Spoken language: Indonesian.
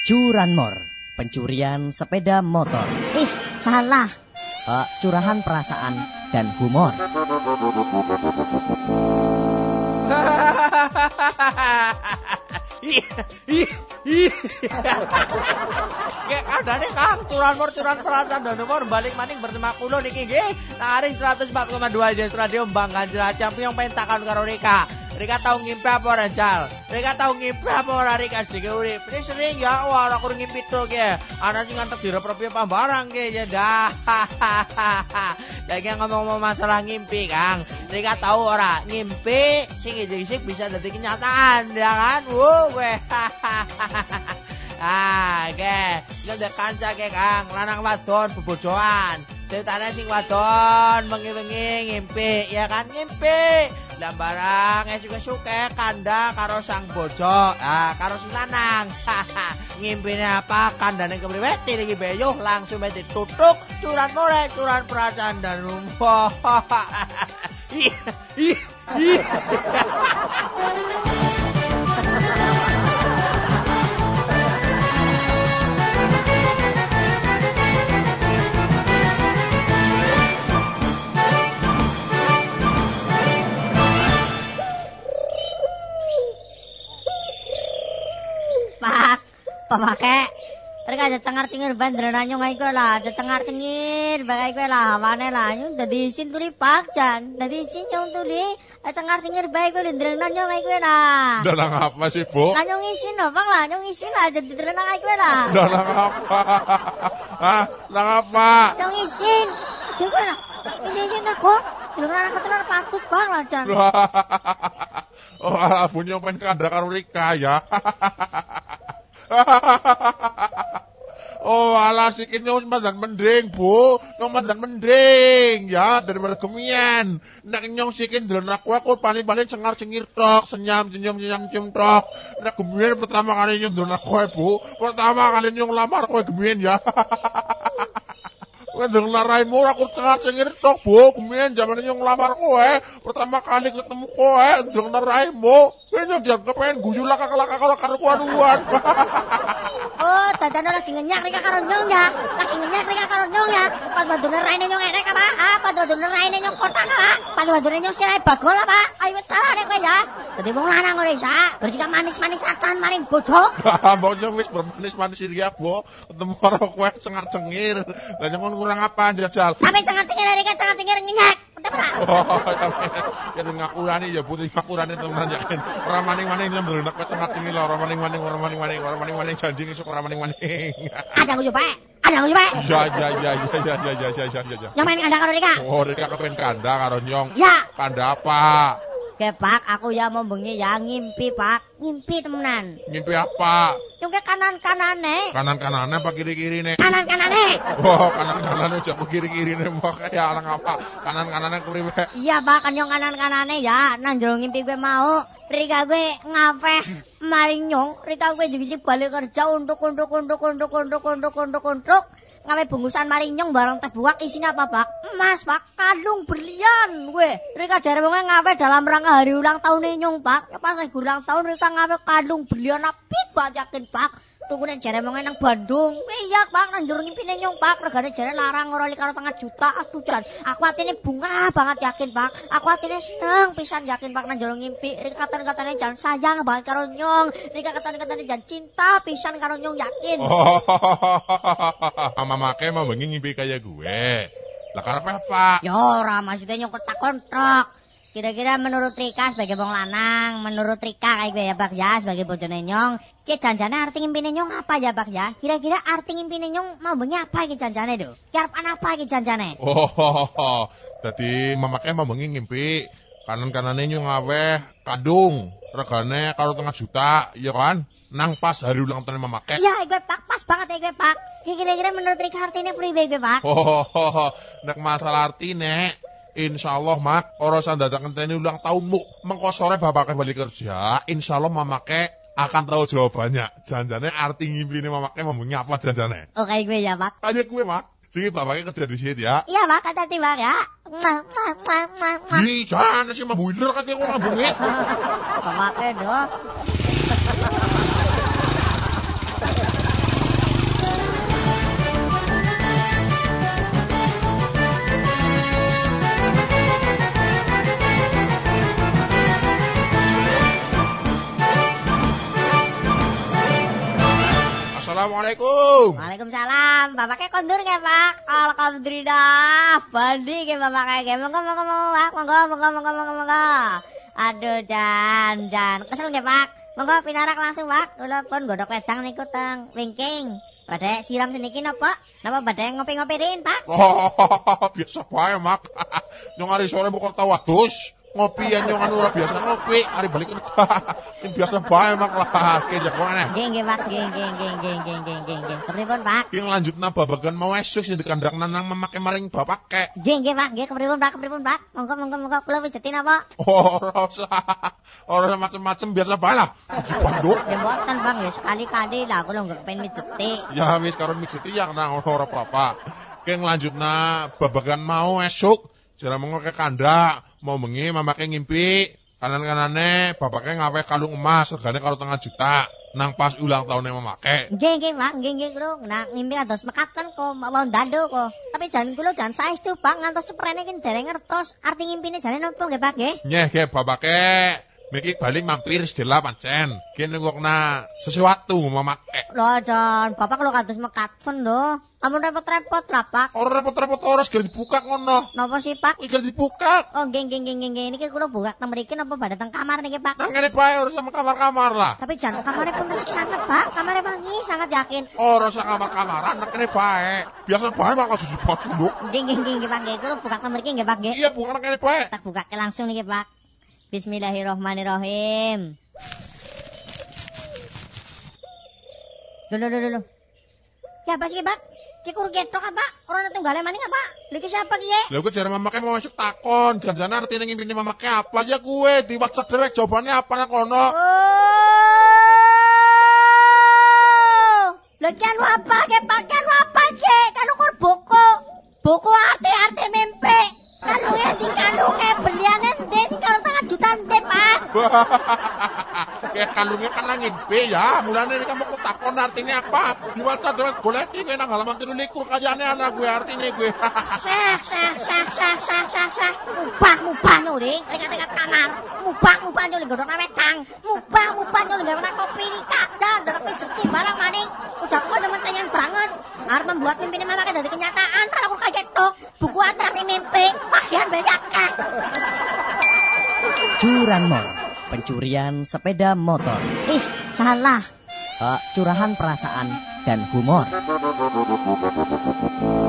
Curanmor, pencurian sepeda motor. Ih, salah. Curahan perasaan dan humor. Kayak adane Kang, curanmor perasaan dan humor balik maning bersama kulo niki nggih. Naring 104,2 Des Radio Banggan Cilacap yang pengen karo Rika. Rika tau ngimpi apa ora Jal? Rika tau ngimpi apa ora Rika sedike urip? Ini sering ya, wah aku ngimpi to ge. Ana sing ngantek direp-repi pambarang ge ya dah. Jadi ngomong masalah ngimpi Kang. Rika tau ora ngimpi sing isik bisa dadi kenyataan ya kan? Weh. Ge, nek kanca ge Kang, lanang wadon bebojoan. Ceritane sing wadon bengi-bengi ngimpi, ya kan ngimpi. Lah barang suke kanda karo sang bojo, karo sing lanang. Ngimpine apa kandane kepriwe iki beyuh langsung ditutuk curan perasaan dan rumah. Pemake mereka aja cengar-cengir bandrenan nyong iku lah, aja cengar-cengir bae iku lah hawane lah nyong dadi isin tuli pak jan, dadi isin nyong tuli cengar-cengir bae iku ndrenan nyong iku lah. Nang apa sih, Bu? Lah nyong isin lho, Bang lah, nyong isin lah jadi ndrenan iku lah. Nang apa? Hah? Nang apa? Nyong isin. Siku lah. Isin aku. Ndrenan ketenan patut Bang lah jan. Oh, alah bunyi pengen kandha karo Rika ya. Oh, alah sikit nyong mandan mending, Bu. Nyong mandan mending ya daripada kemian. Nek nyong sikit ndelok aku paling-paling cengar-cengir tok, senyum-senyum tok. Nek kemian pertama kali nyong ndelok aku, Bu. Pertama kali nyong lamar kowe kemian ya. Kowe ndelok laraimu aku cengar-cengir tok, Bu. Kemian zaman nyong lamar kowe, pertama kali ketemu kowe ndelok laraimu. Kowe nyong dianggep pengen guyu laka-laka karo karuan. Oh, dadane lagi ngenyak Rika karo nyong ya. Lagi ngenyak Rika karo nyong ya. Pas badune raine nyong enek apa? Pas badune raine nyong kotak apa? Pas badune nyong sirahe bagol apa? Ayo carane kowe ya. Dadi wong lanang ora isa bersikap manis-manis acan maring bodoh. Mbok nyong wis bermanis-manis ya, Bu. Ketemu karo kowe cengar-cengir. Lah nyong kurang apa jajal? Sampe cengar-cengir Rika cengar-cengir ngenyak. Oh, ya ngakurani ya putih ngakurani teman yakin. Ora maning-maning nyembel nek cengar-cengir ora maning-maning janji esuk ora maning-maning. Ada nguyu Pak. Ada nguyu Pak. Ya. Nyong main kandha karo Rika. Oh, Rika kepen kandha karo nyong. Ya. Kandha apa? Oke Pak, aku ya mau bengi ya ngimpi Pak. Ngimpi temenan. Ngimpi apa? Yung ke kanan-kanane. Kanan-kanane apa kiri-kirine? Kanan-kanane. Oh, kanan-kanane aja kiri-kirine mbok kaya alang apa? Kanan-kanane kepriwe? Iya Pak, kan yung kanan-kanane ya. Nang jero ngimpi gue mau. Rika gue ngafeh maring nyong. Rika gue jig-jig balik kerja untuk. Ngawe bungkusan maring nyong barang teh buak isinya apa Pak? Emas Pak, kalung berlian gue. Rika jare wong ngawe dalam rangka hari ulang tahun nyong Pak. Ya pas ulang tahun Rika ngawe kalung berlian apik banget yakin Pak. Tukune jare wong nang Bandung. Iya Pak, nang jero ngimpine nyong Pak. Regane jare larang ora karo 0,5 juta. Aduh jan, aku atine bunga banget yakin Pak. Aku atine seneng pisan yakin Pak nang jero ngimpi. Rika katan-katane jan sayang banget karo nyong. Rika katan-katane jan cinta pisan karo nyong yakin. Mamake mau bengi ngimpi kayak gue. Lah karepe apa? Ya ora, maksudnya nyong kotak kontrak. Kira-kira menurut Rika sebagai wong lanang, menurut Rika kayak gue ya Bak ya sebagai bojone nyong, ki janjane arti ngimpine nyong apa ya Bak ya? Kira-kira arti ngimpine nyong mau bengi apa iki janjane do? Karep apa iki janjane? Oh, dadi mamake mau bengi ngimpi kanan-kanane nyong aweh kadung, regane karo 0,5 juta, iya kan? Nang pas hari ulang tahun mamake. Iya, gue Pak, pas banget ya gue Pak. Kira-kira menurut Rika artine priwe gue Pak? Nek masalah artine insyaallah mak ora sandadak ngenteni ulang tahunmu mengko sore bapake balik kerja insyaallah mamake akan tahu jawabannya janjane arti ngimpine mamake membengi apa janjane. Oke gue ya Pak. Kayak gue mak sing bapake kerja di sini ya. Iya Pak, hati-hati Pak ya. Ih jangan sih membulir katanya orang bengi. Mamake do. Assalamualaikum. Waalaikumsalam. Bapaknya kondur nggak Pak? Alhamdulillah. Bandi nggak bapaknya? Monggo. Aduh Jan. Kesel nggak Pak? Monggo pinarak langsung Pak. Kula pun godhok wedang niku teng wingking. Badhe siram seniki napa? Napa badhe ngopi-ngopi rin Pak? Oh, biasa bae, Mak. Nyong hari sore buka tawadus. Ngopi ya nyong anu ora biasa ngopi, hari balik kerja. Sing biasa bae Mak lah, kejak mana? Nggih Pak, nggih. Kepripun Pak? Ki nglanjutna babagan mau esuk sing dikandhang nang memakai maring bapak kek. Nggih Pak, nggih kepripun Pak? Monggo kula pijetin apa? Ora usah macem-macem biasa bae lah. Banduk. Ya mboten Bang, ya sekali-kali lah kula nggak pengen mijeti. Ya wis karo mijeti yang nang ora apa-apa. Ki nglanjutna babagan mau esuk jare mengko ke kandak mau bengi mamake ngimpi kanan-kanane bapaknya ngawe kalung emas regane karo 0,5 juta nang pas ulang tahunnya mamake. Nggih Pak, nggih kula nak ngimpi kados mekaten kok mau ndanduk kok. Tapi jan kula jan saestu Pak ngantos seprene iki dereng ngertos arti ngimpine jane napa nggih Pak nggih? Nggih bapake Miki balik mampir sedela pancen. Ki nengokna sesuatu mamake. Lho Jan, bapak kula kados mekaten lho. Ampun repot-repot lah Pak. Ora repot-repot ora segera dibuka ngono. Napa sih Pak? Iki dibuka. Oh nggih. Niki kula buka teng mriki napa badhe teng kamar niki Pak? Nang kene bae ora sama kamar-kamar lah. Tapi jan kamare pun resik sangat Pak. Kamare wangi sangat yakin. Ora sama kamar-kamaran nang kene bae. Biasa bae mak susu pondok. Nggih Pak nggih. Kula buka teng mriki nggih Pak nggih. Iya buka nang kene bae. Tak bukake langsung niki Pak. Bismillahirrahmanirrahim. Loh. Ya apa sih Pak? Ki kur ketok apa? Ora tunggale maning apa? Lha iki siapa ki ye? Lha kok jare mamake mau masuk takon, jan-jan artine ngimpine mamake apa ya kuwe di WhatsApp direct jawabannya apa nang kono. Oh! Lha ki anu apa ke Pak? Anu apa ke? Kanu kur buku. Buku arte mimpi. Kalunge beliane ndi sing karo 0,5 juta ndi Pak? Kayak kalungnya kan nang ngimpi ya, mulane nek kamu takon artine apa? Di WhatsApp direct goleki nang halaman 13 kajane anak gue artine gue. Sah. Mubah nyuling, tingkat kamar. Mubah nyuling godhok wedang. Mubah nyuling gawe kopi nikah. Dan dalam rezeki barang maning. Ujar kok temen tayang banget. Arep membuat mimpine mamake dadi kenyataan. Kalau kok kayak tok, buku antar mimpi. Bagian banyak. Curanmor, pencurian sepeda motor. Ih, salah. Curahan perasaan dan humor.